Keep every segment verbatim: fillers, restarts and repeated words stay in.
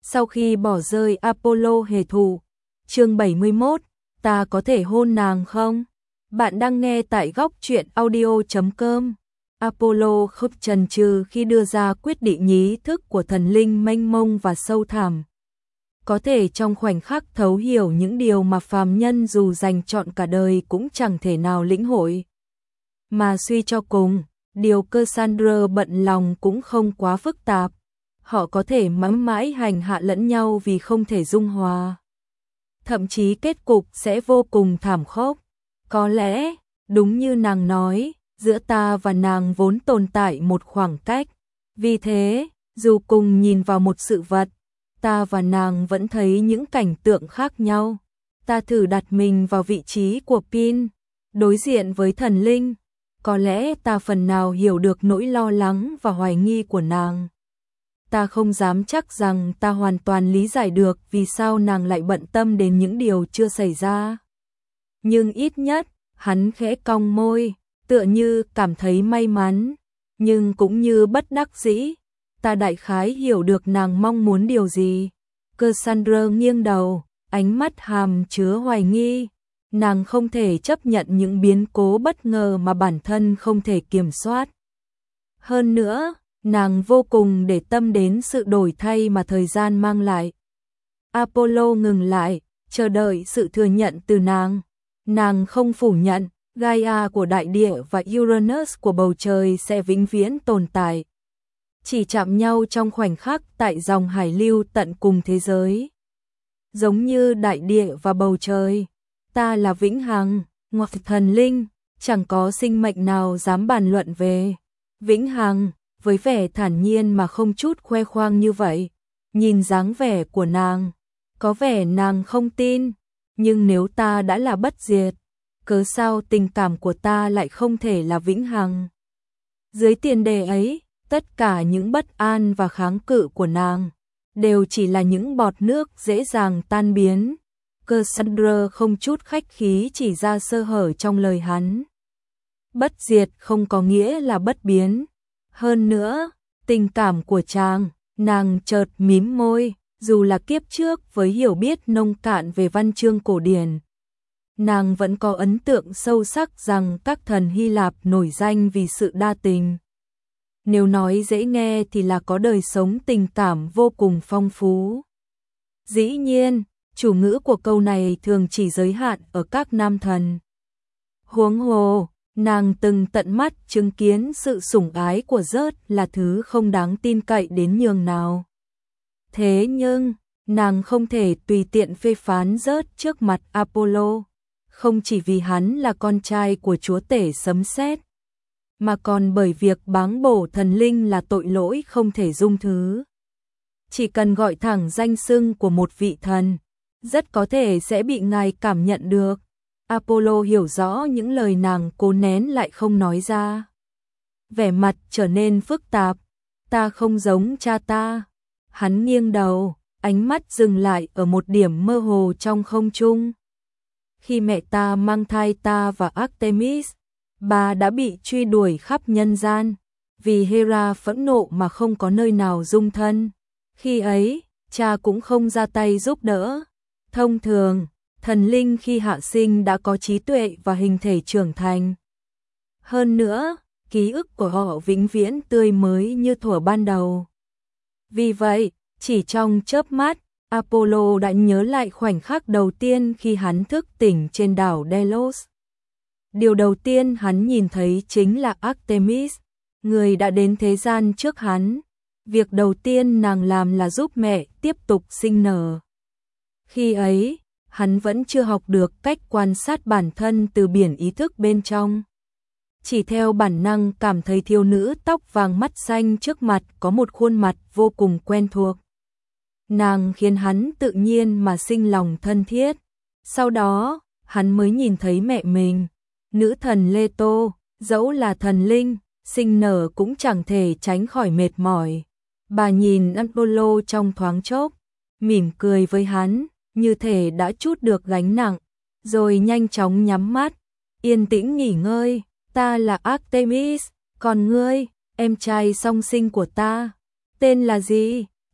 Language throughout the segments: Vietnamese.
Sau khi bỏ rơi Apollo hề thù. Chương bảy mươi mốt, ta có thể hôn nàng không? Bạn đang nghe tại góc truyện audio chấm com. Apollo không chần chừ khi đưa ra quyết định nhí thức của thần linh mênh mông và sâu thẳm. Có thể trong khoảnh khắc thấu hiểu những điều mà phàm nhân dù dành trọn cả đời cũng chẳng thể nào lĩnh hội. Mà suy cho cùng, điều Cassandra bận lòng cũng không quá phức tạp. Họ có thể mãi mãi hành hạ lẫn nhau vì không thể dung hòa. Thậm chí kết cục sẽ vô cùng thảm khốc. Có lẽ, đúng như nàng nói, giữa ta và nàng vốn tồn tại một khoảng cách. Vì thế, dù cùng nhìn vào một sự vật, ta và nàng vẫn thấy những cảnh tượng khác nhau. Ta thử đặt mình vào vị trí của Pin, đối diện với thần linh. Có lẽ ta phần nào hiểu được nỗi lo lắng và hoài nghi của nàng. Ta không dám chắc rằng ta hoàn toàn lý giải được vì sao nàng lại bận tâm đến những điều chưa xảy ra. Nhưng ít nhất, hắn khẽ cong môi, tựa như cảm thấy may mắn, nhưng cũng như bất đắc dĩ. Ta đại khái hiểu được nàng mong muốn điều gì. Cassandra nghiêng đầu, ánh mắt hàm chứa hoài nghi. Nàng không thể chấp nhận những biến cố bất ngờ mà bản thân không thể kiểm soát. Hơn nữa, nàng vô cùng để tâm đến sự đổi thay mà thời gian mang lại. Apollo ngừng lại, chờ đợi sự thừa nhận từ nàng. Nàng không phủ nhận, Gaia của đại địa và Uranus của bầu trời sẽ vĩnh viễn tồn tại. Chỉ chạm nhau trong khoảnh khắc tại dòng hải lưu tận cùng thế giới. Giống như đại địa và bầu trời, ta là vĩnh hằng, hoặc thần linh, chẳng có sinh mệnh nào dám bàn luận về. Vĩnh hằng, với vẻ thản nhiên mà không chút khoe khoang như vậy, nhìn dáng vẻ của nàng, có vẻ nàng không tin, nhưng nếu ta đã là bất diệt, cớ sao tình cảm của ta lại không thể là vĩnh hằng? Dưới tiền đề ấy, tất cả những bất an và kháng cự của nàng đều chỉ là những bọt nước dễ dàng tan biến. Cassandra không chút khách khí chỉ ra sơ hở trong lời hắn. Bất diệt không có nghĩa là bất biến. Hơn nữa, tình cảm của chàng, nàng chợt mím môi, dù là kiếp trước với hiểu biết nông cạn về văn chương cổ điển. Nàng vẫn có ấn tượng sâu sắc rằng các thần Hy Lạp nổi danh vì sự đa tình. Nếu nói dễ nghe thì là có đời sống tình cảm vô cùng phong phú. Dĩ nhiên, chủ ngữ của câu này thường chỉ giới hạn ở các nam thần. Huống hồ, nàng từng tận mắt chứng kiến sự sủng ái của Zeus là thứ không đáng tin cậy đến nhường nào. Thế nhưng, nàng không thể tùy tiện phê phán Zeus trước mặt Apollo, không chỉ vì hắn là con trai của chúa tể sấm sét, mà còn bởi việc báng bổ thần linh là tội lỗi không thể dung thứ. Chỉ cần gọi thẳng danh xưng của một vị thần, rất có thể sẽ bị ngài cảm nhận được. Apollo hiểu rõ những lời nàng cố nén lại không nói ra. Vẻ mặt trở nên phức tạp. Ta không giống cha ta. Hắn nghiêng đầu, ánh mắt dừng lại ở một điểm mơ hồ trong không trung. Khi mẹ ta mang thai ta và Artemis, bà đã bị truy đuổi khắp nhân gian, vì Hera phẫn nộ mà không có nơi nào dung thân. Khi ấy, cha cũng không ra tay giúp đỡ. Thông thường, thần linh khi hạ sinh đã có trí tuệ và hình thể trưởng thành. Hơn nữa, ký ức của họ vĩnh viễn tươi mới như thuở ban đầu. Vì vậy, chỉ trong chớp mắt, Apollo đã nhớ lại khoảnh khắc đầu tiên khi hắn thức tỉnh trên đảo Delos. Điều đầu tiên hắn nhìn thấy chính là Artemis, người đã đến thế gian trước hắn. Việc đầu tiên nàng làm là giúp mẹ tiếp tục sinh nở. Khi ấy, hắn vẫn chưa học được cách quan sát bản thân từ biển ý thức bên trong. Chỉ theo bản năng cảm thấy thiếu nữ tóc vàng mắt xanh trước mặt có một khuôn mặt vô cùng quen thuộc. Nàng khiến hắn tự nhiên mà sinh lòng thân thiết. Sau đó, hắn mới nhìn thấy mẹ mình, nữ thần Leto, dẫu là thần linh, sinh nở cũng chẳng thể tránh khỏi mệt mỏi. Bà nhìn Apollo trong thoáng chốc, mỉm cười với hắn, như thể đã trút được gánh nặng, rồi nhanh chóng nhắm mắt, yên tĩnh nghỉ ngơi. Ta là Artemis, còn ngươi, em trai song sinh của ta, tên là gì?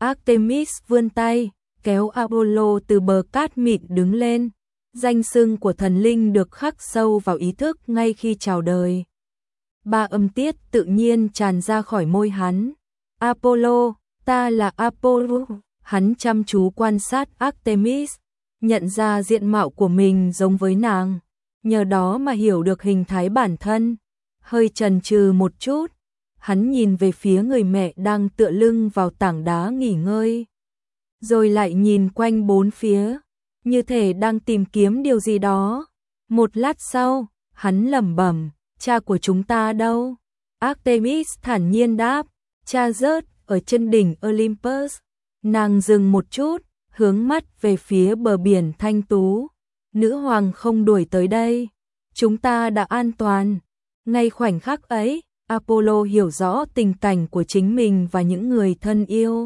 Artemis vươn tay, kéo Apollo từ bờ cát mịn đứng lên. Danh xưng của thần linh được khắc sâu vào ý thức ngay khi chào đời. Ba âm tiết tự nhiên tràn ra khỏi môi hắn. Apollo, ta là Apollo. Hắn chăm chú quan sát Artemis, nhận ra diện mạo của mình giống với nàng, nhờ đó mà hiểu được hình thái bản thân. Hơi chần chừ một chút, hắn nhìn về phía người mẹ đang tựa lưng vào tảng đá nghỉ ngơi, rồi lại nhìn quanh bốn phía, như thể đang tìm kiếm điều gì đó. Một lát sau, hắn lẩm bẩm, cha của chúng ta đâu? Artemis thản nhiên đáp, cha rớt ở chân đỉnh Olympus. Nàng dừng một chút, hướng mắt về phía bờ biển thanh tú. Nữ hoàng không đuổi tới đây, chúng ta đã an toàn. Ngay khoảnh khắc ấy, Apollo hiểu rõ tình cảnh của chính mình và những người thân yêu.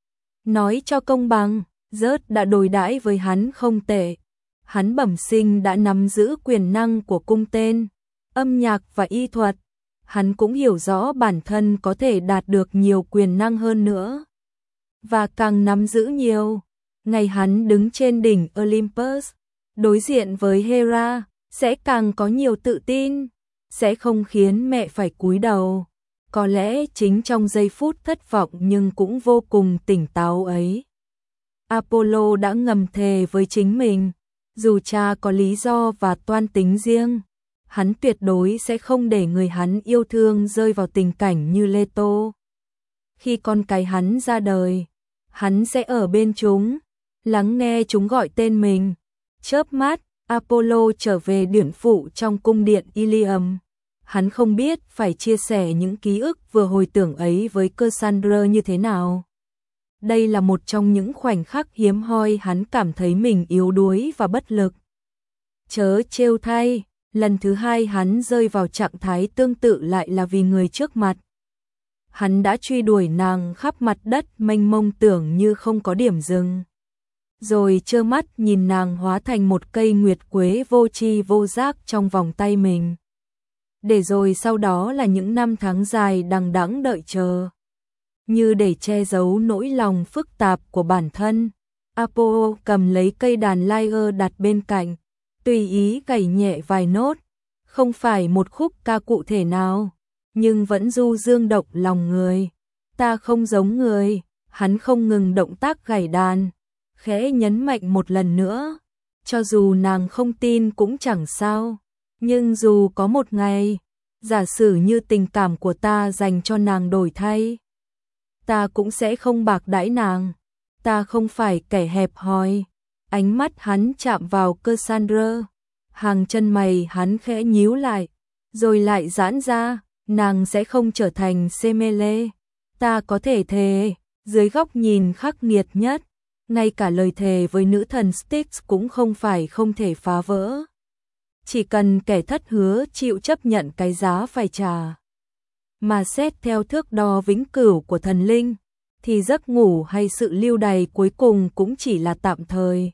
Nói cho công bằng, rớt đã đối đãi với hắn không tệ. Hắn bẩm sinh đã nắm giữ quyền năng của cung tên, âm nhạc và y thuật. Hắn cũng hiểu rõ bản thân có thể đạt được nhiều quyền năng hơn nữa. Và càng nắm giữ nhiều, ngày hắn đứng trên đỉnh Olympus, đối diện với Hera, sẽ càng có nhiều tự tin, sẽ không khiến mẹ phải cúi đầu. Có lẽ chính trong giây phút thất vọng nhưng cũng vô cùng tỉnh táo ấy, Apollo đã ngầm thề với chính mình, dù cha có lý do và toan tính riêng, hắn tuyệt đối sẽ không để người hắn yêu thương rơi vào tình cảnh như Leto. Khi con cái hắn ra đời, hắn sẽ ở bên chúng, lắng nghe chúng gọi tên mình. Chớp mắt, Apollo trở về điển phụ trong cung điện Ilium. Hắn không biết phải chia sẻ những ký ức vừa hồi tưởng ấy với Cassandra như thế nào. Đây là một trong những khoảnh khắc hiếm hoi hắn cảm thấy mình yếu đuối và bất lực. Chớ trêu thay, lần thứ hai hắn rơi vào trạng thái tương tự lại là vì người trước mặt. Hắn đã truy đuổi nàng khắp mặt đất mênh mông tưởng như không có điểm dừng. Rồi trơ mắt nhìn nàng hóa thành một cây nguyệt quế vô tri vô giác trong vòng tay mình. Để rồi sau đó là những năm tháng dài đằng đẵng đợi chờ. Như để che giấu nỗi lòng phức tạp của bản thân, Apollo cầm lấy cây đàn lyre đặt bên cạnh, tùy ý gảy nhẹ vài nốt, không phải một khúc ca cụ thể nào, nhưng vẫn du dương động lòng người. Ta không giống người, hắn không ngừng động tác gảy đàn, khẽ nhấn mạnh một lần nữa, cho dù nàng không tin cũng chẳng sao, nhưng dù có một ngày, giả sử như tình cảm của ta dành cho nàng đổi thay, ta cũng sẽ không bạc đãi nàng, ta không phải kẻ hẹp hòi. Ánh mắt hắn chạm vào Cassandra, hàng chân mày hắn khẽ nhíu lại, rồi lại giãn ra, nàng sẽ không trở thành Semele, ta có thể thề, dưới góc nhìn khắc nghiệt nhất, ngay cả lời thề với nữ thần Styx cũng không phải không thể phá vỡ. Chỉ cần kẻ thất hứa chịu chấp nhận cái giá phải trả. Mà xét theo thước đo vĩnh cửu của thần linh, thì giấc ngủ hay sự lưu đày cuối cùng cũng chỉ là tạm thời.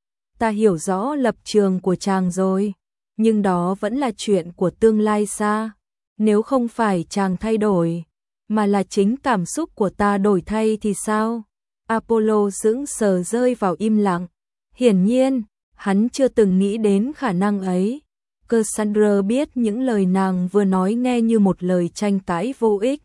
Ta hiểu rõ lập trường của chàng rồi, nhưng đó vẫn là chuyện của tương lai xa. Nếu không phải chàng thay đổi, mà là chính cảm xúc của ta đổi thay thì sao? Apollo sững sờ rơi vào im lặng. Hiển nhiên, hắn chưa từng nghĩ đến khả năng ấy. Cassandra biết những lời nàng vừa nói nghe như một lời tranh cãi vô ích.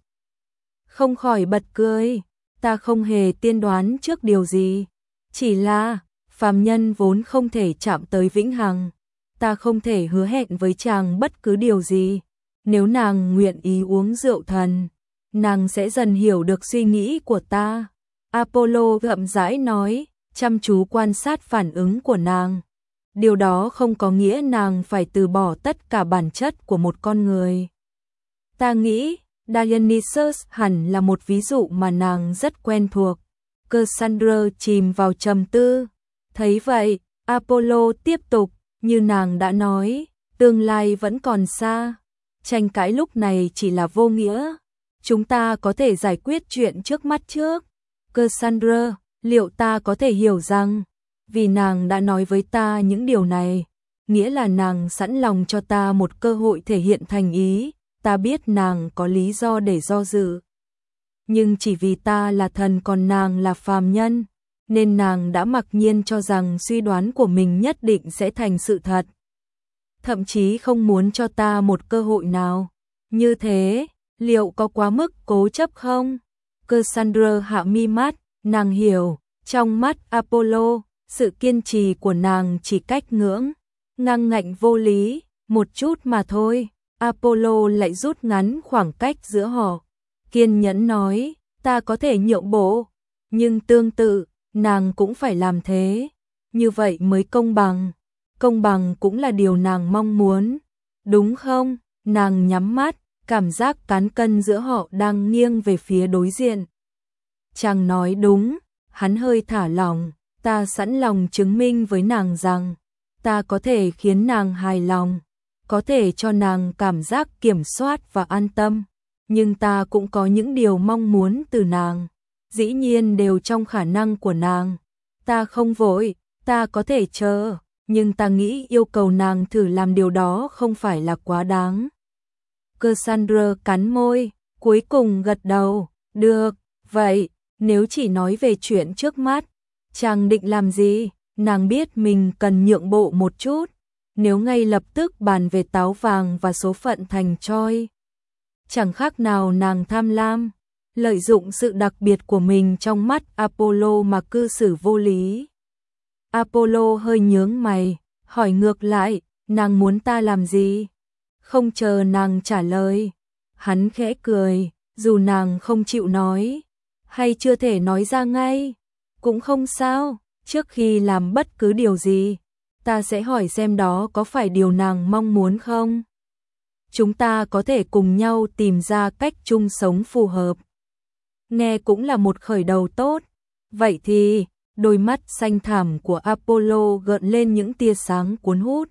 Không khỏi bật cười, ta không hề tiên đoán trước điều gì. Chỉ là, phàm nhân vốn không thể chạm tới vĩnh hằng. Ta không thể hứa hẹn với chàng bất cứ điều gì. Nếu nàng nguyện ý uống rượu thần, nàng sẽ dần hiểu được suy nghĩ của ta. Apollo gậm rãi nói, chăm chú quan sát phản ứng của nàng. Điều đó không có nghĩa nàng phải từ bỏ tất cả bản chất của một con người. Ta nghĩ, Dionysus hẳn là một ví dụ mà nàng rất quen thuộc. Cassandra chìm vào trầm tư. Thấy vậy, Apollo tiếp tục, như nàng đã nói, tương lai vẫn còn xa. Tranh cãi lúc này chỉ là vô nghĩa. Chúng ta có thể giải quyết chuyện trước mắt trước. Cassandra, liệu ta có thể hiểu rằng, vì nàng đã nói với ta những điều này, nghĩa là nàng sẵn lòng cho ta một cơ hội thể hiện thành ý, ta biết nàng có lý do để do dự. nhưng chỉ vì ta là thần còn nàng là phàm nhân, nên nàng đã mặc nhiên cho rằng suy đoán của mình nhất định sẽ thành sự thật. Thậm chí không muốn cho ta một cơ hội nào. Như thế, liệu có quá mức cố chấp không? Cassandra hạ mi mắt, nàng hiểu, trong mắt Apollo, sự kiên trì của nàng chỉ cách ngưỡng, ngang ngạnh vô lý, một chút mà thôi. Apollo lại rút ngắn khoảng cách giữa họ, kiên nhẫn nói, ta có thể nhượng bộ, nhưng tương tự, nàng cũng phải làm thế, như vậy mới công bằng. Công bằng cũng là điều nàng mong muốn, đúng không? Nàng nhắm mắt, cảm giác cán cân giữa họ đang nghiêng về phía đối diện. Chàng nói đúng, hắn hơi thả lỏng, ta sẵn lòng chứng minh với nàng rằng, ta có thể khiến nàng hài lòng, có thể cho nàng cảm giác kiểm soát và an tâm, nhưng ta cũng có những điều mong muốn từ nàng, dĩ nhiên đều trong khả năng của nàng. Ta không vội, ta có thể chờ, nhưng ta nghĩ yêu cầu nàng thử làm điều đó không phải là quá đáng. Cassandra cắn môi, cuối cùng gật đầu, được, vậy, nếu chỉ nói về chuyện trước mắt, chàng định làm gì? Nàng biết mình cần nhượng bộ một chút, nếu ngay lập tức bàn về táo vàng và số phận thành trói. Chẳng khác nào nàng tham lam, lợi dụng sự đặc biệt của mình trong mắt Apollo mà cư xử vô lý. Apollo hơi nhướng mày, hỏi ngược lại, nàng muốn ta làm gì? Không chờ nàng trả lời, hắn khẽ cười, dù nàng không chịu nói, hay chưa thể nói ra ngay, cũng không sao, trước khi làm bất cứ điều gì, ta sẽ hỏi xem đó có phải điều nàng mong muốn không? Chúng ta có thể cùng nhau tìm ra cách chung sống phù hợp. Nghe cũng là một khởi đầu tốt, vậy thì, đôi mắt xanh thẳm của Apollo gợn lên những tia sáng cuốn hút.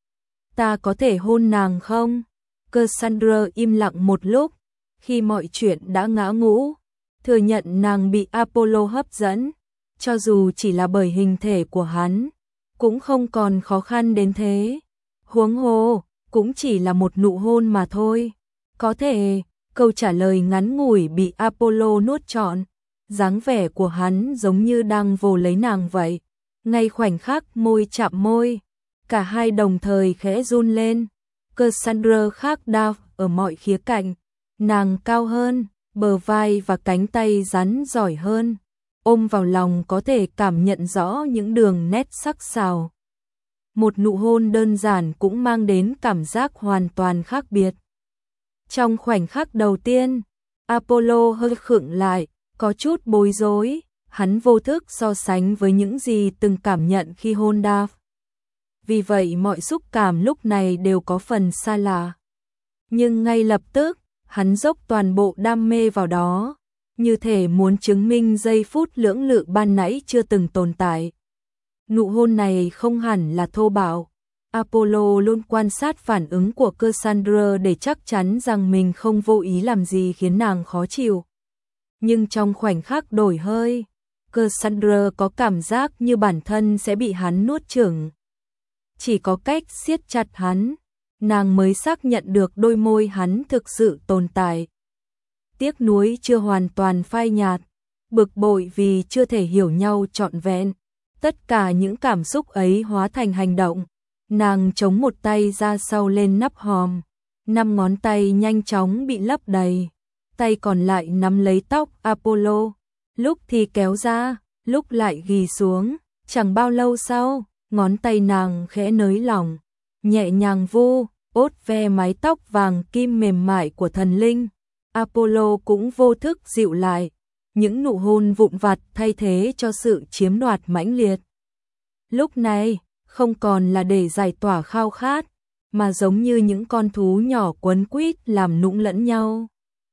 Ta có thể hôn nàng không? Cassandra im lặng một lúc, khi mọi chuyện đã ngã ngũ, thừa nhận nàng bị Apollo hấp dẫn, cho dù chỉ là bởi hình thể của hắn, cũng không còn khó khăn đến thế. Huống hồ, cũng chỉ là một nụ hôn mà thôi. Có thể, câu trả lời ngắn ngủi bị Apollo nuốt trọn, dáng vẻ của hắn giống như đang vồ lấy nàng vậy. Ngay khoảnh khắc môi chạm môi, cả hai đồng thời khẽ run lên. Cassandra khác đau ở mọi khía cạnh, nàng cao hơn, bờ vai và cánh tay rắn giỏi hơn, ôm vào lòng có thể cảm nhận rõ những đường nét sắc sảo. Một nụ hôn đơn giản cũng mang đến cảm giác hoàn toàn khác biệt. Trong khoảnh khắc đầu tiên, Apollo hơi khựng lại, có chút bối rối, hắn vô thức so sánh với những gì từng cảm nhận khi hôn Dav. Vì vậy mọi xúc cảm lúc này đều có phần xa lạ. Nhưng ngay lập tức, hắn dốc toàn bộ đam mê vào đó, như thể muốn chứng minh giây phút lưỡng lự ban nãy chưa từng tồn tại. Nụ hôn này không hẳn là thô bạo. Apollo luôn quan sát phản ứng của Cassandra để chắc chắn rằng mình không vô ý làm gì khiến nàng khó chịu. Nhưng trong khoảnh khắc đổi hơi, Cassandra có cảm giác như bản thân sẽ bị hắn nuốt chửng. Chỉ có cách siết chặt hắn, nàng mới xác nhận được đôi môi hắn thực sự tồn tại. Tiếc nuối chưa hoàn toàn phai nhạt, bực bội vì chưa thể hiểu nhau trọn vẹn. Tất cả những cảm xúc ấy hóa thành hành động. Nàng chống một tay ra sau lên nắp hòm, năm ngón tay nhanh chóng bị lấp đầy, tay còn lại nắm lấy tóc Apollo, lúc thì kéo ra, lúc lại ghì xuống. Chẳng bao lâu sau, ngón tay nàng khẽ nới lỏng, nhẹ nhàng vu, ốt ve mái tóc vàng kim mềm mại của thần linh. Apollo cũng vô thức dịu lại, những nụ hôn vụn vặt thay thế cho sự chiếm đoạt mãnh liệt. Lúc này, không còn là để giải tỏa khao khát, mà giống như những con thú nhỏ quấn quýt làm nũng lẫn nhau.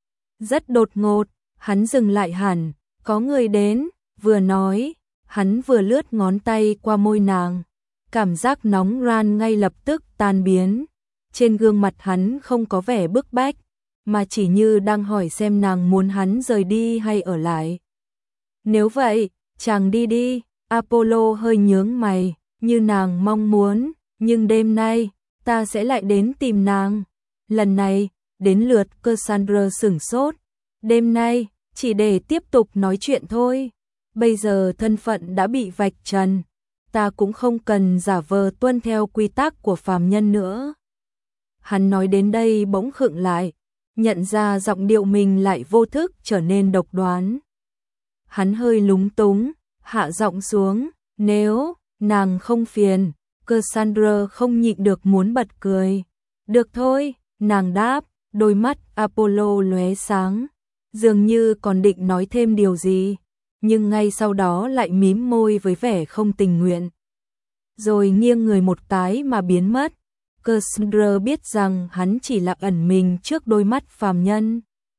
Rất đột ngột, hắn dừng lại hẳn, có người đến, vừa nói, hắn vừa lướt ngón tay qua môi nàng. Cảm giác nóng ran ngay lập tức tan biến, trên gương mặt hắn không có vẻ bức bách, mà chỉ như đang hỏi xem nàng muốn hắn rời đi hay ở lại. Nếu vậy, chàng đi đi. Apollo hơi nhướng mày, như nàng mong muốn, nhưng đêm nay, ta sẽ lại đến tìm nàng. Lần này, đến lượt Cassandra sửng sốt. Đêm nay, chỉ để tiếp tục nói chuyện thôi. Bây giờ thân phận đã bị vạch trần, ta cũng không cần giả vờ tuân theo quy tắc của phàm nhân nữa. Hắn nói đến đây bỗng khựng lại, nhận ra giọng điệu mình lại vô thức trở nên độc đoán. Hắn hơi lúng túng, hạ giọng xuống, nếu nàng không phiền. Cassandra không nhịn được muốn bật cười. Được thôi, nàng đáp, đôi mắt Apollo lóe sáng, dường như còn định nói thêm điều gì, nhưng ngay sau đó lại mím môi với vẻ không tình nguyện. Rồi nghiêng người một cái mà biến mất. Cassandra biết rằng hắn chỉ là ẩn mình trước đôi mắt phàm nhân.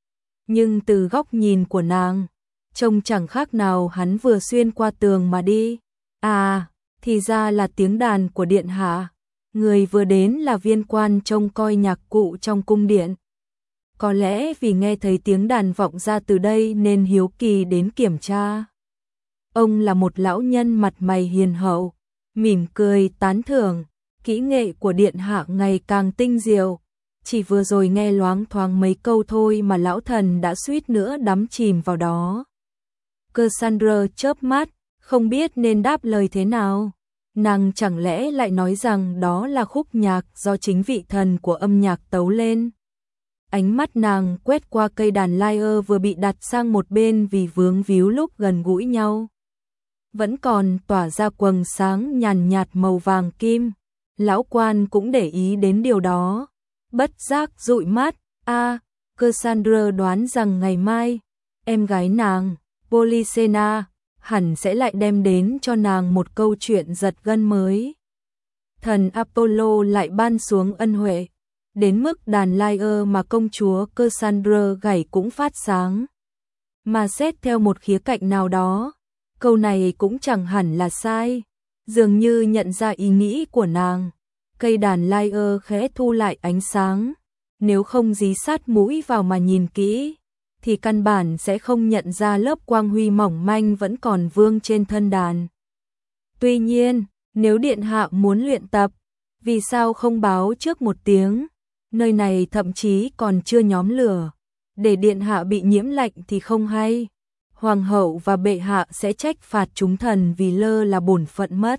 Nhưng từ góc nhìn của nàng, trông chẳng khác nào hắn vừa xuyên qua tường mà đi. À, thì ra là tiếng đàn của điện hạ. Người vừa đến là viên quan trông coi nhạc cụ trong cung điện. Có lẽ vì nghe thấy tiếng đàn vọng ra từ đây nên hiếu kỳ đến kiểm tra. Ông là một lão nhân mặt mày hiền hậu, mỉm cười tán thưởng, kỹ nghệ của điện hạ ngày càng tinh diệu. Chỉ vừa rồi nghe loáng thoáng mấy câu thôi mà lão thần đã suýt nữa đắm chìm vào đó. Cassandra chớp mắt, không biết nên đáp lời thế nào. Nàng chẳng lẽ lại nói rằng đó là khúc nhạc do chính vị thần của âm nhạc tấu lên. Ánh mắt nàng quét qua cây đàn lyre vừa bị đặt sang một bên vì vướng víu lúc gần gũi nhau. Vẫn còn tỏa ra quầng sáng nhàn nhạt màu vàng kim. Lão quan cũng để ý đến điều đó. Bất giác dụi mắt. A, à, Cassandra đoán rằng ngày mai, em gái nàng, Polixena, hẳn sẽ lại đem đến cho nàng một câu chuyện giật gân mới. Thần Apollo lại ban xuống ân huệ, đến mức đàn lyre mà công chúa Cassandra gảy cũng phát sáng. Mà xét theo một khía cạnh nào đó, câu này cũng chẳng hẳn là sai. Dường như nhận ra ý nghĩ của nàng, cây đàn lyre khẽ thu lại ánh sáng. Nếu không dí sát mũi vào mà nhìn kỹ, thì căn bản sẽ không nhận ra lớp quang huy mỏng manh vẫn còn vương trên thân đàn. Tuy nhiên, nếu điện hạ muốn luyện tập, vì sao không báo trước một tiếng? Nơi này thậm chí còn chưa nhóm lửa, để điện hạ bị nhiễm lạnh thì không hay. Hoàng hậu và bệ hạ sẽ trách phạt chúng thần vì lơ là bổn phận mất.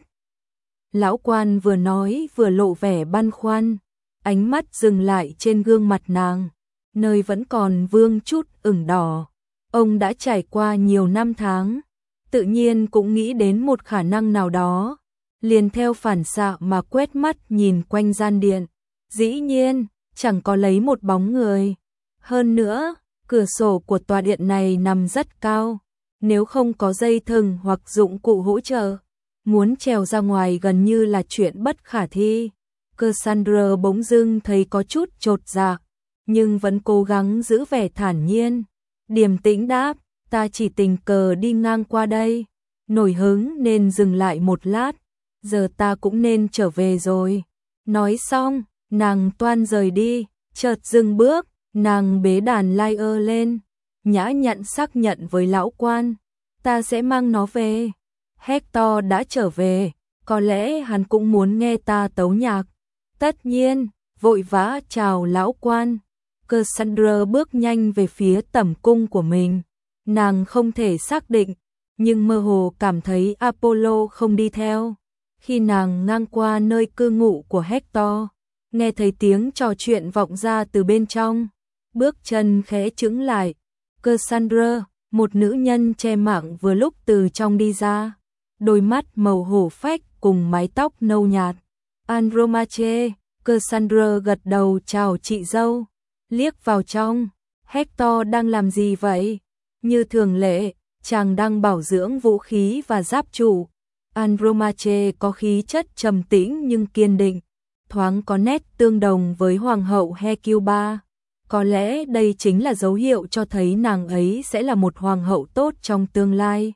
Lão quan vừa nói vừa lộ vẻ băn khoăn, ánh mắt dừng lại trên gương mặt nàng, nơi vẫn còn vương chút ửng đỏ. Ông đã trải qua nhiều năm tháng, tự nhiên cũng nghĩ đến một khả năng nào đó, liền theo phản xạ mà quét mắt nhìn quanh gian điện. Dĩ nhiên, chẳng có lấy một bóng người. Hơn nữa, cửa sổ của tòa điện này nằm rất cao, nếu không có dây thừng hoặc dụng cụ hỗ trợ, muốn trèo ra ngoài gần như là chuyện bất khả thi. Cassandra bỗng dưng thấy có chút chột dạ, nhưng vẫn cố gắng giữ vẻ thản nhiên. Điềm tĩnh đáp, ta chỉ tình cờ đi ngang qua đây, nổi hứng nên dừng lại một lát, giờ ta cũng nên trở về rồi. Nói xong, nàng toan rời đi, chợt dừng bước, nàng bế đàn lyre lên, nhã nhặn xác nhận với lão quan, ta sẽ mang nó về. Hector đã trở về, có lẽ hắn cũng muốn nghe ta tấu nhạc. Tất nhiên, vội vã chào lão quan. Cassandra bước nhanh về phía tẩm cung của mình. Nàng không thể xác định, nhưng mơ hồ cảm thấy Apollo không đi theo. Khi nàng ngang qua nơi cư ngụ của Hector, nghe thấy tiếng trò chuyện vọng ra từ bên trong, bước chân khẽ chững lại. Cassandra, một nữ nhân che mạng vừa lúc từ trong đi ra, đôi mắt màu hổ phách cùng mái tóc nâu nhạt. Andromache, Cassandra gật đầu chào chị dâu, liếc vào trong. Hector đang làm gì vậy? Như thường lệ, chàng đang bảo dưỡng vũ khí và giáp trụ. Andromache có khí chất trầm tĩnh nhưng kiên định, thoáng có nét tương đồng với hoàng hậu Hecuba. Có lẽ đây chính là dấu hiệu cho thấy nàng ấy sẽ là một hoàng hậu tốt trong tương lai.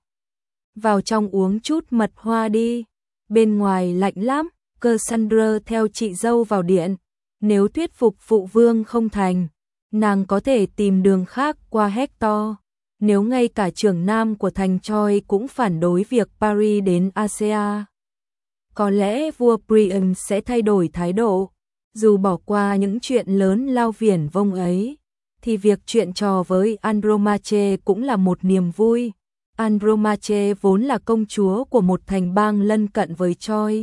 Vào trong uống chút mật hoa đi, bên ngoài lạnh lắm. Cassandra theo chị dâu vào điện, nếu thuyết phục phụ vương không thành, nàng có thể tìm đường khác qua Hector. Nếu ngay cả trưởng nam của thành Troy cũng phản đối việc Paris đến Asia, có lẽ vua Priam sẽ thay đổi thái độ. Dù bỏ qua những chuyện lớn lao viển vông ấy, thì thì việc chuyện trò với Andromache cũng là một niềm vui. Andromache vốn là công chúa của một thành bang lân cận với Troy.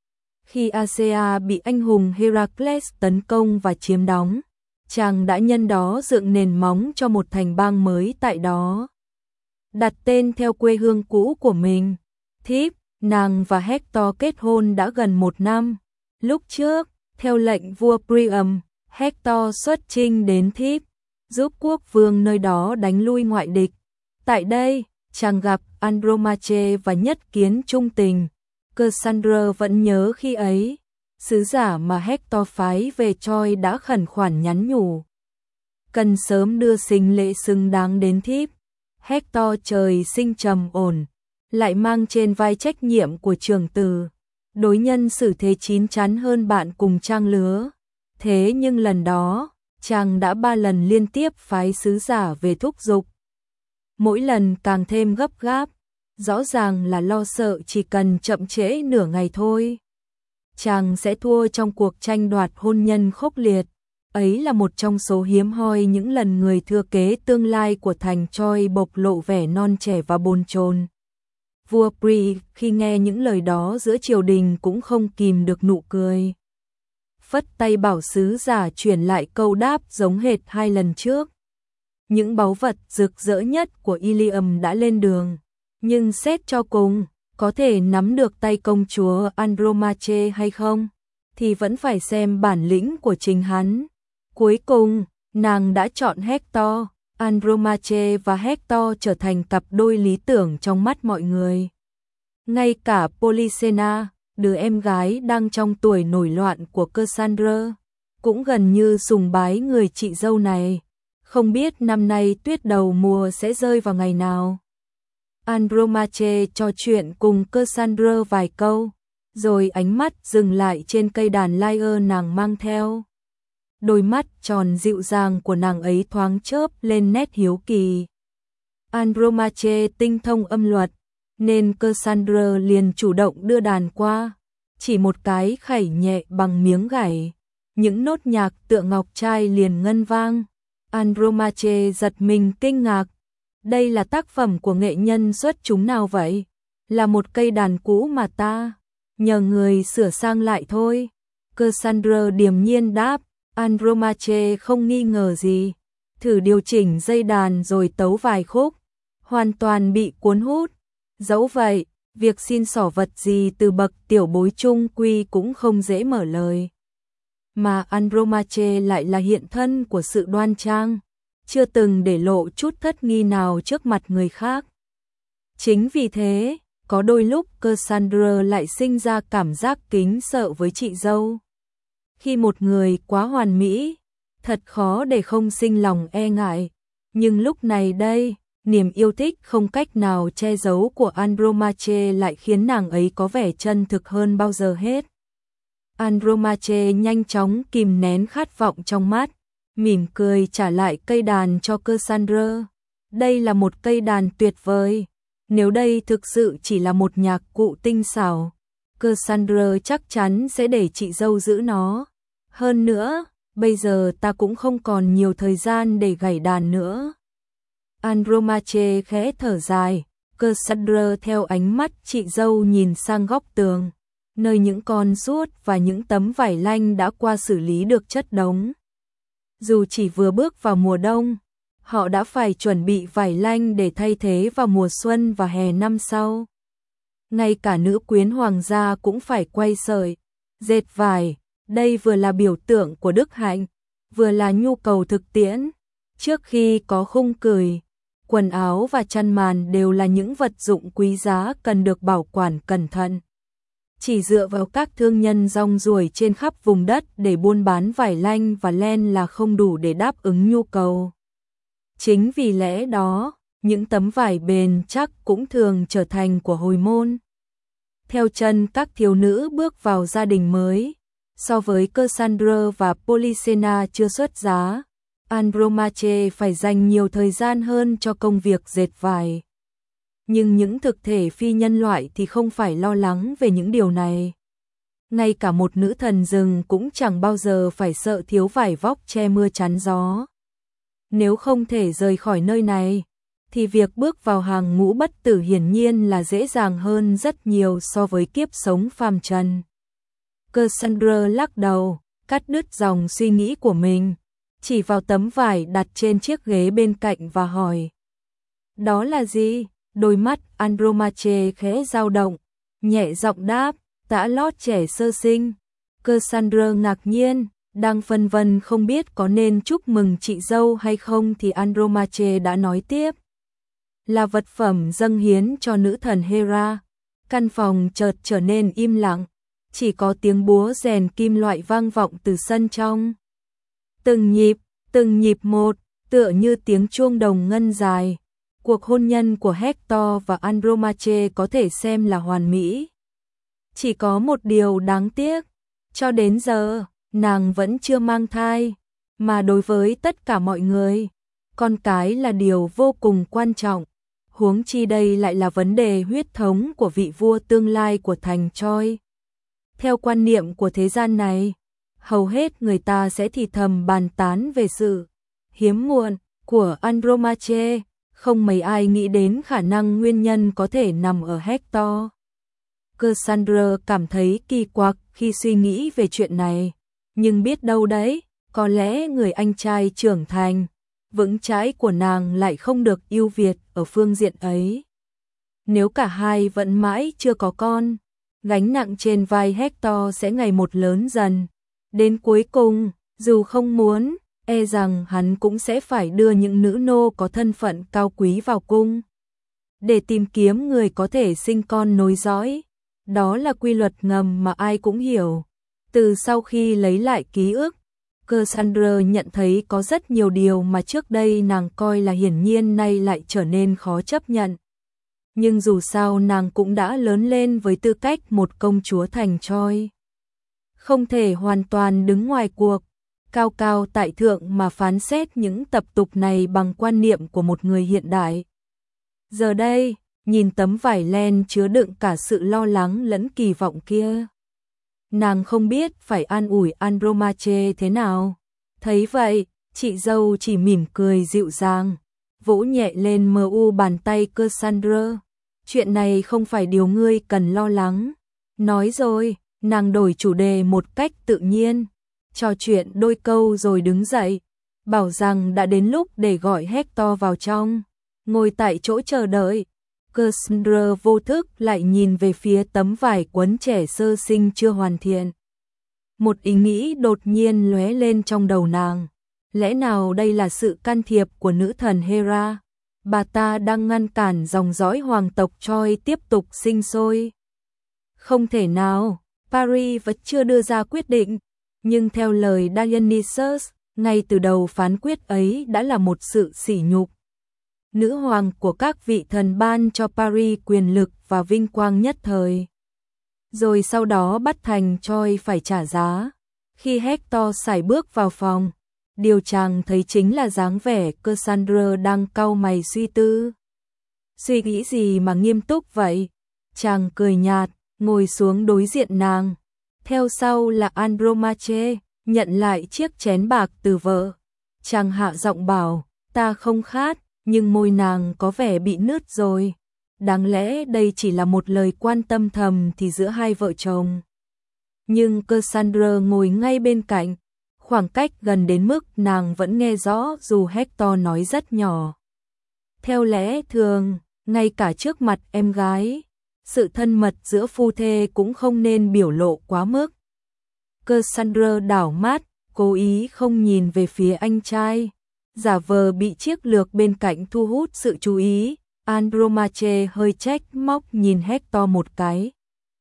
Khi Achaea bị anh hùng Heracles tấn công và chiếm đóng, chàng đã nhân đó dựng nền móng cho một thành bang mới tại đó. Đặt tên theo quê hương cũ của mình, Thíp. Nàng và Hector kết hôn đã gần một năm. Lúc trước, theo lệnh vua Priam, Hector xuất chinh đến Thíp, giúp quốc vương nơi đó đánh lui ngoại địch. Tại đây, chàng gặp Andromache và nhất kiến trung tình. Cassandra vẫn nhớ khi ấy, sứ giả mà Hector phái về Troy đã khẩn khoản nhắn nhủ. Cần sớm đưa sinh lễ xứng đáng đến Thíp. Hector trời sinh trầm ổn, lại mang trên vai trách nhiệm của trưởng tử. Đối nhân xử thế chín chắn hơn bạn cùng trang lứa. Thế nhưng lần đó, chàng đã ba lần liên tiếp phái sứ giả về thúc giục. Mỗi lần càng thêm gấp gáp, rõ ràng là lo sợ chỉ cần chậm trễ nửa ngày thôi, chàng sẽ thua trong cuộc tranh đoạt hôn nhân khốc liệt. Ấy là một trong số hiếm hoi những lần người thừa kế tương lai của thành Troy bộc lộ vẻ non trẻ và bồn chồn. Vua Pri khi nghe những lời đó giữa triều đình cũng không kìm được nụ cười. Phất tay bảo sứ giả chuyển lại câu đáp giống hệt hai lần trước. Những báu vật rực rỡ nhất của Ilium đã lên đường, nhưng xét cho cùng, có thể nắm được tay công chúa Andromache hay không, thì vẫn phải xem bản lĩnh của chính hắn. Cuối cùng, nàng đã chọn Hector. Andromache và Hector trở thành cặp đôi lý tưởng trong mắt mọi người. Ngay cả Polyxena, đứa em gái đang trong tuổi nổi loạn của Cassandra, cũng gần như sùng bái người chị dâu này. Không biết năm nay tuyết đầu mùa sẽ rơi vào ngày nào. Andromache trò chuyện cùng Cassandra vài câu, rồi ánh mắt dừng lại trên cây đàn lyre nàng mang theo. Đôi mắt tròn dịu dàng của nàng ấy thoáng chớp lên nét hiếu kỳ. Andromache tinh thông âm luật, nên Cassandra liền chủ động đưa đàn qua, chỉ một cái khẩy nhẹ bằng miếng gảy, những nốt nhạc tựa ngọc trai liền ngân vang. Andromache giật mình kinh ngạc. Đây là tác phẩm của nghệ nhân xuất chúng nào vậy? Là một cây đàn cũ mà ta nhờ người sửa sang lại thôi. Cassandra điềm nhiên đáp. Andromache không nghi ngờ gì, thử điều chỉnh dây đàn rồi tấu vài khúc, hoàn toàn bị cuốn hút. Dẫu vậy, việc xin xỏ vật gì từ bậc tiểu bối trung quy cũng không dễ mở lời. Mà Andromache lại là hiện thân của sự đoan trang, chưa từng để lộ chút thất nghi nào trước mặt người khác. Chính vì thế, có đôi lúc Cassandra lại sinh ra cảm giác kính sợ với chị dâu. Khi một người quá hoàn mỹ, thật khó để không sinh lòng e ngại. Nhưng lúc này đây, niềm yêu thích không cách nào che giấu của Andromache lại khiến nàng ấy có vẻ chân thực hơn bao giờ hết. Andromache nhanh chóng kìm nén khát vọng trong mắt, mỉm cười trả lại cây đàn cho Cassandra. Đây là một cây đàn tuyệt vời. Nếu đây thực sự chỉ là một nhạc cụ tinh xảo, Cassandra chắc chắn sẽ để chị dâu giữ nó. Hơn nữa, bây giờ ta cũng không còn nhiều thời gian để gảy đàn nữa. Andromache khẽ thở dài, Cassandra theo ánh mắt chị dâu nhìn sang góc tường, nơi những con ruốt và những tấm vải lanh đã qua xử lý được chất đống. Dù chỉ vừa bước vào mùa đông, họ đã phải chuẩn bị vải lanh để thay thế vào mùa xuân và hè năm sau. Ngay cả nữ quyến hoàng gia cũng phải quay sợi, dệt vải. Đây vừa là biểu tượng của đức hạnh, vừa là nhu cầu thực tiễn. Trước khi có khung cửi, quần áo và chăn màn đều là những vật dụng quý giá cần được bảo quản cẩn thận. Chỉ dựa vào các thương nhân rong ruổi trên khắp vùng đất để buôn bán vải lanh và len là không đủ để đáp ứng nhu cầu. Chính vì lẽ đó, những tấm vải bền chắc cũng thường trở thành của hồi môn. Theo chân các thiếu nữ bước vào gia đình mới, so với Cassandra và Polyxena chưa xuất giá, Andromache phải dành nhiều thời gian hơn cho công việc dệt vải. Nhưng những thực thể phi nhân loại thì không phải lo lắng về những điều này. Ngay cả một nữ thần rừng cũng chẳng bao giờ phải sợ thiếu vải vóc che mưa chắn gió. Nếu không thể rời khỏi nơi này, thì việc bước vào hàng ngũ bất tử hiển nhiên là dễ dàng hơn rất nhiều so với kiếp sống phàm trần. Cassandra lắc đầu, cắt đứt dòng suy nghĩ của mình, chỉ vào tấm vải đặt trên chiếc ghế bên cạnh và hỏi. Đó là gì? Đôi mắt Andromache khẽ dao động, nhẹ giọng đáp, tã lót trẻ sơ sinh. Cassandra ngạc nhiên, đang phân vân không biết có nên chúc mừng chị dâu hay không thì Andromache đã nói tiếp. Là vật phẩm dâng hiến cho nữ thần Hera. Căn phòng chợt trở nên im lặng, chỉ có tiếng búa rèn kim loại vang vọng từ sân trong. Từng nhịp, từng nhịp một, tựa như tiếng chuông đồng ngân dài. Cuộc hôn nhân của Hector và Andromache có thể xem là hoàn mỹ. Chỉ có một điều đáng tiếc, cho đến giờ, nàng vẫn chưa mang thai, mà đối với tất cả mọi người, con cái là điều vô cùng quan trọng. Huống chi đây lại là vấn đề huyết thống của vị vua tương lai của thành Troy. Theo quan niệm của thế gian này, hầu hết người ta sẽ thì thầm bàn tán về sự hiếm muộn của Andromache, không mấy ai nghĩ đến khả năng nguyên nhân có thể nằm ở Hector. Cassandra cảm thấy kỳ quặc khi suy nghĩ về chuyện này, nhưng biết đâu đấy, có lẽ người anh trai trưởng thành, vững chãi của nàng lại không được ưu việt ở phương diện ấy. Nếu cả hai vẫn mãi chưa có con, gánh nặng trên vai Hector sẽ ngày một lớn dần. Đến cuối cùng, dù không muốn, e rằng hắn cũng sẽ phải đưa những nữ nô có thân phận cao quý vào cung để tìm kiếm người có thể sinh con nối dõi. Đó là quy luật ngầm mà ai cũng hiểu. Từ sau khi lấy lại ký ức, Cassandra nhận thấy có rất nhiều điều mà trước đây nàng coi là hiển nhiên nay lại trở nên khó chấp nhận. Nhưng dù sao nàng cũng đã lớn lên với tư cách một công chúa thành Troy. Không thể hoàn toàn đứng ngoài cuộc, cao cao tại thượng mà phán xét những tập tục này bằng quan niệm của một người hiện đại. Giờ đây, nhìn tấm vải len chứa đựng cả sự lo lắng lẫn kỳ vọng kia, nàng không biết phải an ủi Andromache thế nào. Thấy vậy, chị dâu chỉ mỉm cười dịu dàng, vỗ nhẹ lên mờ u bàn tay Cassandra. Chuyện này không phải điều ngươi cần lo lắng. Nói rồi, nàng đổi chủ đề một cách tự nhiên, trò chuyện đôi câu rồi đứng dậy, bảo rằng đã đến lúc để gọi Hector vào trong, ngồi tại chỗ chờ đợi. Cassandra vô thức lại nhìn về phía tấm vải quấn trẻ sơ sinh chưa hoàn thiện. Một ý nghĩ đột nhiên lóe lên trong đầu nàng. Lẽ nào đây là sự can thiệp của nữ thần Hera? Bà ta đang ngăn cản dòng dõi hoàng tộc Troy tiếp tục sinh sôi. Không thể nào, Paris vẫn chưa đưa ra quyết định. Nhưng theo lời Dionysus, ngay từ đầu phán quyết ấy đã là một sự sỉ nhục. Nữ hoàng của các vị thần ban cho Paris quyền lực và vinh quang nhất thời. Rồi sau đó bắt thành Troy phải trả giá. Khi Hector sải bước vào phòng, điều chàng thấy chính là dáng vẻ Cassandra đang cau mày suy tư. Suy nghĩ gì mà nghiêm túc vậy? Chàng cười nhạt, ngồi xuống đối diện nàng. Theo sau là Andromache, nhận lại chiếc chén bạc từ vợ. Chàng hạ giọng bảo, ta không khát, nhưng môi nàng có vẻ bị nứt rồi. Đáng lẽ đây chỉ là một lời quan tâm thầm thì giữa hai vợ chồng. Nhưng Cassandra ngồi ngay bên cạnh, khoảng cách gần đến mức nàng vẫn nghe rõ dù Hector nói rất nhỏ. Theo lẽ thường, ngay cả trước mặt em gái, sự thân mật giữa phu thê cũng không nên biểu lộ quá mức. Cassandra đảo mắt, cố ý không nhìn về phía anh trai, giả vờ bị chiếc lược bên cạnh thu hút sự chú ý. Andromache hơi trách móc nhìn Hector một cái.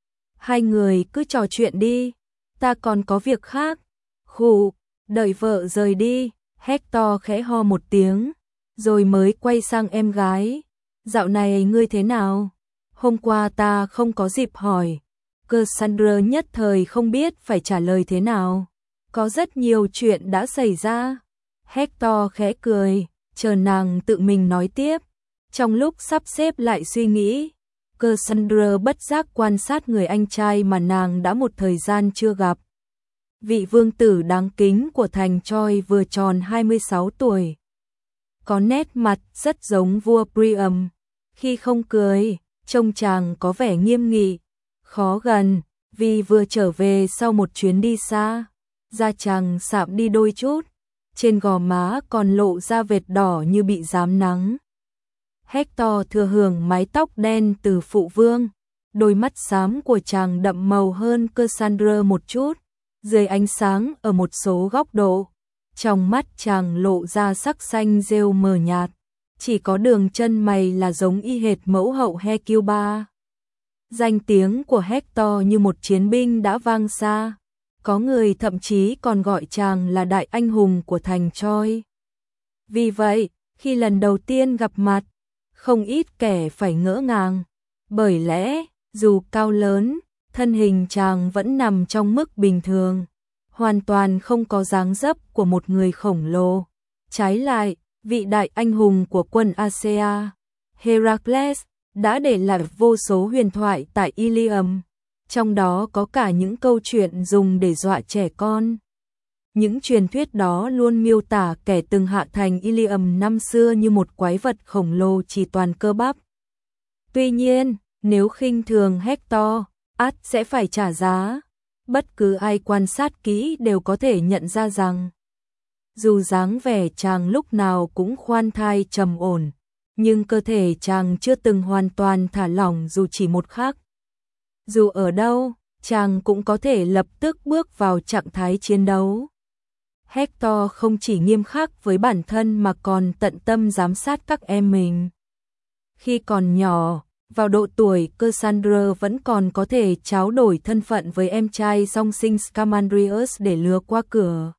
Hai người cứ trò chuyện đi, ta còn có việc khác. Khụ, đợi vợ rời đi, Hector khẽ ho một tiếng, rồi mới quay sang em gái. Dạo này ngươi thế nào? Hôm qua ta không có dịp hỏi. Cassandra nhất thời không biết phải trả lời thế nào. Có rất nhiều chuyện đã xảy ra. Hector khẽ cười, chờ nàng tự mình nói tiếp. Trong lúc sắp xếp lại suy nghĩ, Cassandra bất giác quan sát người anh trai mà nàng đã một thời gian chưa gặp. Vị vương tử đáng kính của thành Troy vừa tròn hai mươi sáu tuổi. có nét mặt rất giống vua Priam. Khi không cười, trông chàng có vẻ nghiêm nghị, khó gần, vì vừa trở về sau một chuyến đi xa, da chàng sạm đi đôi chút, trên gò má còn lộ ra vệt đỏ như bị rám nắng. Hector thừa hưởng mái tóc đen từ phụ vương, đôi mắt xám của chàng đậm màu hơn Cassandra một chút, dưới ánh sáng ở một số góc độ, trong mắt chàng lộ ra sắc xanh rêu mờ nhạt, chỉ có đường chân mày là giống y hệt mẫu hậu Hecuba. Danh tiếng của Hector như một chiến binh đã vang xa, có người thậm chí còn gọi chàng là đại anh hùng của thành Troy. Vì vậy, khi lần đầu tiên gặp mặt, không ít kẻ phải ngỡ ngàng, bởi lẽ, dù cao lớn, thân hình chàng vẫn nằm trong mức bình thường, hoàn toàn không có dáng dấp của một người khổng lồ. Trái lại, vị đại anh hùng của quân Achaea, Heracles, đã để lại vô số huyền thoại tại Ilium, trong đó có cả những câu chuyện dùng để dọa trẻ con. Những truyền thuyết đó luôn miêu tả kẻ từng hạ thành Ilium năm xưa như một quái vật khổng lồ chỉ toàn cơ bắp. Tuy nhiên, nếu khinh thường Hector, ắt sẽ phải trả giá. Bất cứ ai quan sát kỹ đều có thể nhận ra rằng, dù dáng vẻ chàng lúc nào cũng khoan thai trầm ổn, nhưng cơ thể chàng chưa từng hoàn toàn thả lỏng dù chỉ một khắc. Dù ở đâu, chàng cũng có thể lập tức bước vào trạng thái chiến đấu. Hector không chỉ nghiêm khắc với bản thân mà còn tận tâm giám sát các em mình. Khi còn nhỏ, vào độ tuổi Cassandra vẫn còn có thể tráo đổi thân phận với em trai song sinh Scamandrius để lừa qua cửa.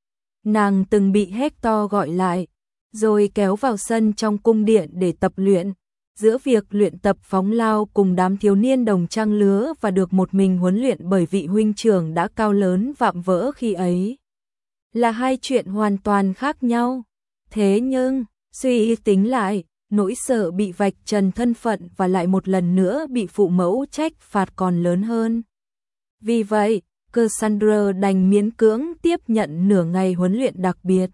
Nàng từng bị Hector gọi lại, rồi kéo vào sân trong cung điện để tập luyện. Giữa việc luyện tập phóng lao cùng đám thiếu niên đồng trang lứa và được một mình huấn luyện bởi vị huynh trưởng đã cao lớn vạm vỡ khi ấy, là hai chuyện hoàn toàn khác nhau. Thế nhưng, suy tính lại, nỗi sợ bị vạch trần thân phận và lại một lần nữa bị phụ mẫu trách phạt còn lớn hơn. Vì vậy, Cassandra đành miễn cưỡng tiếp nhận nửa ngày huấn luyện đặc biệt.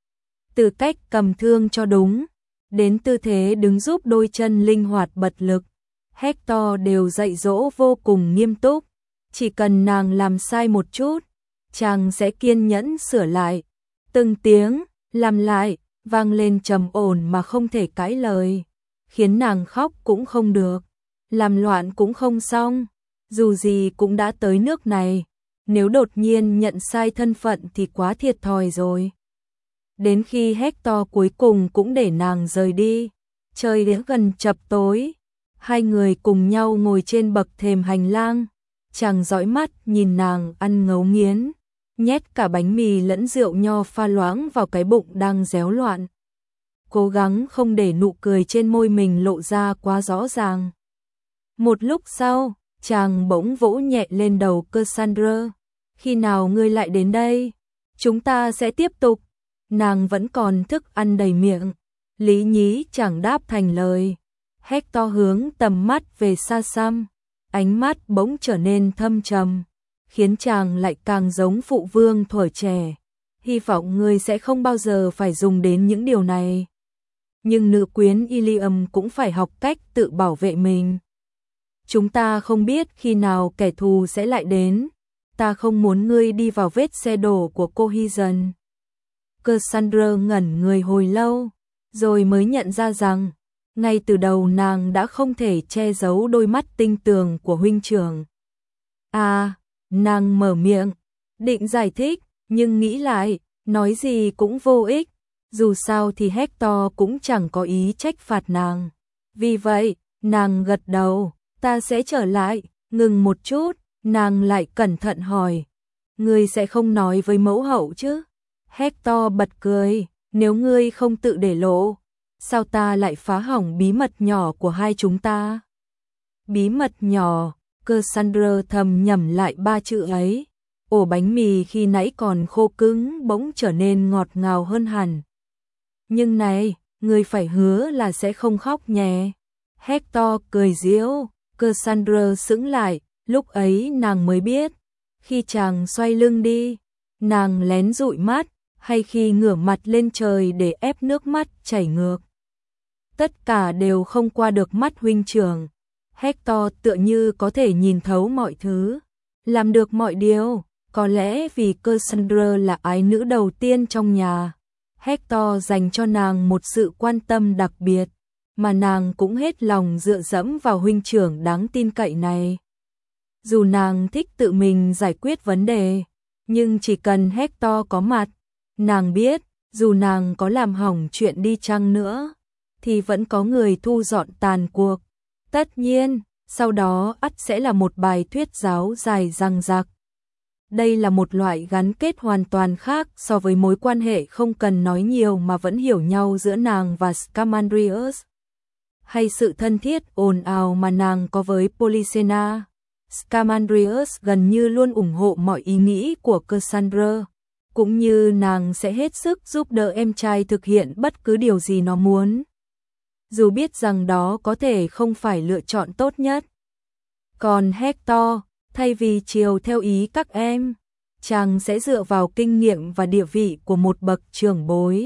Từ cách cầm thương cho đúng, đến tư thế đứng giúp đôi chân linh hoạt bật lực, Hector đều dạy dỗ vô cùng nghiêm túc. Chỉ cần nàng làm sai một chút, chàng sẽ kiên nhẫn sửa lại. Từng tiếng, làm lại, vang lên trầm ổn mà không thể cãi lời, khiến nàng khóc cũng không được, làm loạn cũng không xong. Dù gì cũng đã tới nước này, nếu đột nhiên nhận sai thân phận thì quá thiệt thòi rồi. Đến khi Hector cuối cùng cũng để nàng rời đi, trời đã gần chập tối, hai người cùng nhau ngồi trên bậc thềm hành lang, chàng dõi mắt nhìn nàng ăn ngấu nghiến, nhét cả bánh mì lẫn rượu nho pha loãng vào cái bụng đang réo loạn, cố gắng không để nụ cười trên môi mình lộ ra quá rõ ràng. Một lúc sau, chàng bỗng vỗ nhẹ lên đầu Cassandra. Khi nào ngươi lại đến đây? Chúng ta sẽ tiếp tục. Nàng vẫn còn thức ăn đầy miệng, lý nhí chẳng đáp thành lời. Hector hướng tầm mắt về xa xăm, ánh mắt bỗng trở nên thâm trầm, khiến chàng lại càng giống phụ vương thuở trẻ. Hy vọng ngươi sẽ không bao giờ phải dùng đến những điều này. Nhưng nữ quyến Ilium cũng phải học cách tự bảo vệ mình. Chúng ta không biết khi nào kẻ thù sẽ lại đến. Ta không muốn ngươi đi vào vết xe đổ của Cohesion. Cassandra ngẩn người hồi lâu, rồi mới nhận ra rằng, ngay từ đầu nàng đã không thể che giấu đôi mắt tinh tường của huynh trưởng. À, nàng mở miệng, định giải thích, nhưng nghĩ lại, nói gì cũng vô ích. Dù sao thì Hector cũng chẳng có ý trách phạt nàng. Vì vậy, nàng gật đầu, ta sẽ trở lại. Ngừng một chút, nàng lại cẩn thận hỏi, ngươi sẽ không nói với mẫu hậu chứ? Hector bật cười, nếu ngươi không tự để lộ, sao ta lại phá hỏng bí mật nhỏ của hai chúng ta? Bí mật nhỏ, Cassandra thầm nhẩm lại ba chữ ấy. Ổ bánh mì khi nãy còn khô cứng bỗng trở nên ngọt ngào hơn hẳn. Nhưng này, ngươi phải hứa là sẽ không khóc nhé. Hector cười giễu, Cassandra sững lại, lúc ấy nàng mới biết. Khi chàng xoay lưng đi, nàng lén dụi mắt, hay khi ngửa mặt lên trời để ép nước mắt chảy ngược. Tất cả đều không qua được mắt huynh trưởng. Hector tựa như có thể nhìn thấu mọi thứ, làm được mọi điều. Có lẽ vì Cassandra là ái nữ đầu tiên trong nhà, Hector dành cho nàng một sự quan tâm đặc biệt, mà nàng cũng hết lòng dựa dẫm vào huynh trưởng đáng tin cậy này. Dù nàng thích tự mình giải quyết vấn đề, nhưng chỉ cần Hector có mặt, nàng biết, dù nàng có làm hỏng chuyện đi chăng nữa, thì vẫn có người thu dọn tàn cuộc. Tất nhiên, sau đó ắt sẽ là một bài thuyết giáo dài dằng dặc. Đây là một loại gắn kết hoàn toàn khác so với mối quan hệ không cần nói nhiều mà vẫn hiểu nhau giữa nàng và Scamandrius, hay sự thân thiết ồn ào mà nàng có với Polyxena. Scamandrius gần như luôn ủng hộ mọi ý nghĩ của Cassandra, cũng như nàng sẽ hết sức giúp đỡ em trai thực hiện bất cứ điều gì nó muốn, dù biết rằng đó có thể không phải lựa chọn tốt nhất. Còn Hector, thay vì chiều theo ý các em, chàng sẽ dựa vào kinh nghiệm và địa vị của một bậc trưởng bối,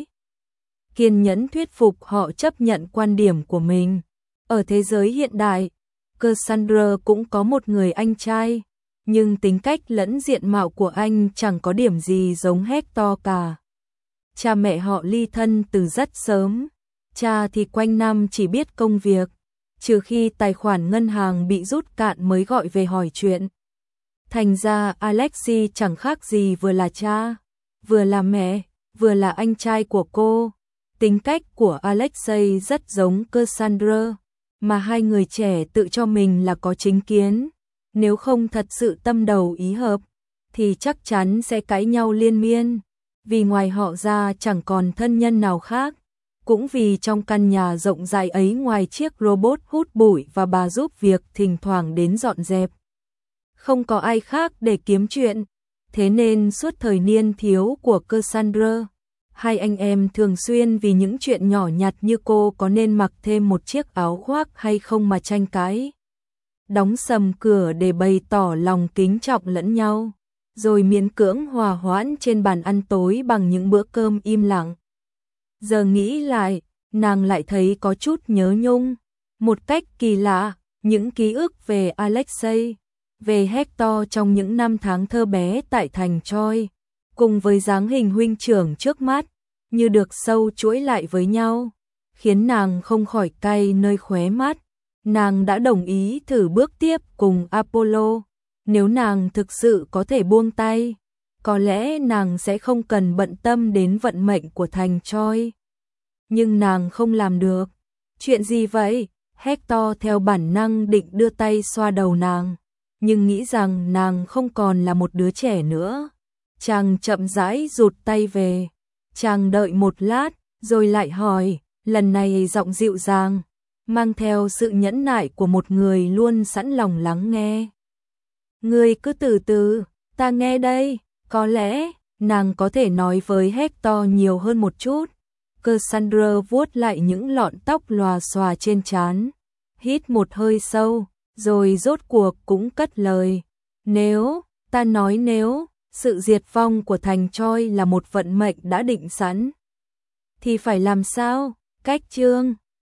kiên nhẫn thuyết phục họ chấp nhận quan điểm của mình. Ở thế giới hiện đại, Cassandra cũng có một người anh trai, nhưng tính cách lẫn diện mạo của anh chẳng có điểm gì giống Hector cả. Cha mẹ họ ly thân từ rất sớm, cha thì quanh năm chỉ biết công việc, trừ khi tài khoản ngân hàng bị rút cạn mới gọi về hỏi chuyện. Thành ra Alexei chẳng khác gì vừa là cha, vừa là mẹ, vừa là anh trai của cô. Tính cách của Alexei rất giống Cassandra, mà hai người trẻ tự cho mình là có chính kiến. Nếu không thật sự tâm đầu ý hợp, thì chắc chắn sẽ cãi nhau liên miên, vì ngoài họ ra chẳng còn thân nhân nào khác. Cũng vì trong căn nhà rộng rãi ấy, ngoài chiếc robot hút bụi và bà giúp việc thỉnh thoảng đến dọn dẹp, không có ai khác để kiếm chuyện. Thế nên suốt thời niên thiếu của Cassandra, hai anh em thường xuyên vì những chuyện nhỏ nhặt như cô có nên mặc thêm một chiếc áo khoác hay không mà tranh cãi. Đóng sầm cửa để bày tỏ lòng kính trọng lẫn nhau, rồi miễn cưỡng hòa hoãn trên bàn ăn tối bằng những bữa cơm im lặng. Giờ nghĩ lại, nàng lại thấy có chút nhớ nhung. Một cách kỳ lạ, những ký ức về Alexei, về Hector trong những năm tháng thơ bé tại thành Troy, cùng với dáng hình huynh trưởng trước mắt, như được sâu chuỗi lại với nhau, khiến nàng không khỏi cay nơi khóe mắt. Nàng đã đồng ý thử bước tiếp cùng Apollo. Nếu nàng thực sự có thể buông tay, có lẽ nàng sẽ không cần bận tâm đến vận mệnh của thành Troy. Nhưng nàng không làm được. Chuyện gì vậy? Hector theo bản năng định đưa tay xoa đầu nàng, nhưng nghĩ rằng nàng không còn là một đứa trẻ nữa. Chàng chậm rãi rụt tay về. Chàng đợi một lát, rồi lại hỏi, lần này giọng dịu dàng, mang theo sự nhẫn nại của một người luôn sẵn lòng lắng nghe. Ngươi cứ từ từ, ta nghe đây. Có lẽ, nàng có thể nói với Hector nhiều hơn một chút. Cassandra vuốt lại những lọn tóc lòa xòa trên trán, hít một hơi sâu, rồi rốt cuộc cũng cất lời. Nếu, ta nói nếu, sự diệt vong của thành Troy là một vận mệnh đã định sẵn, thì phải làm sao? Cách chương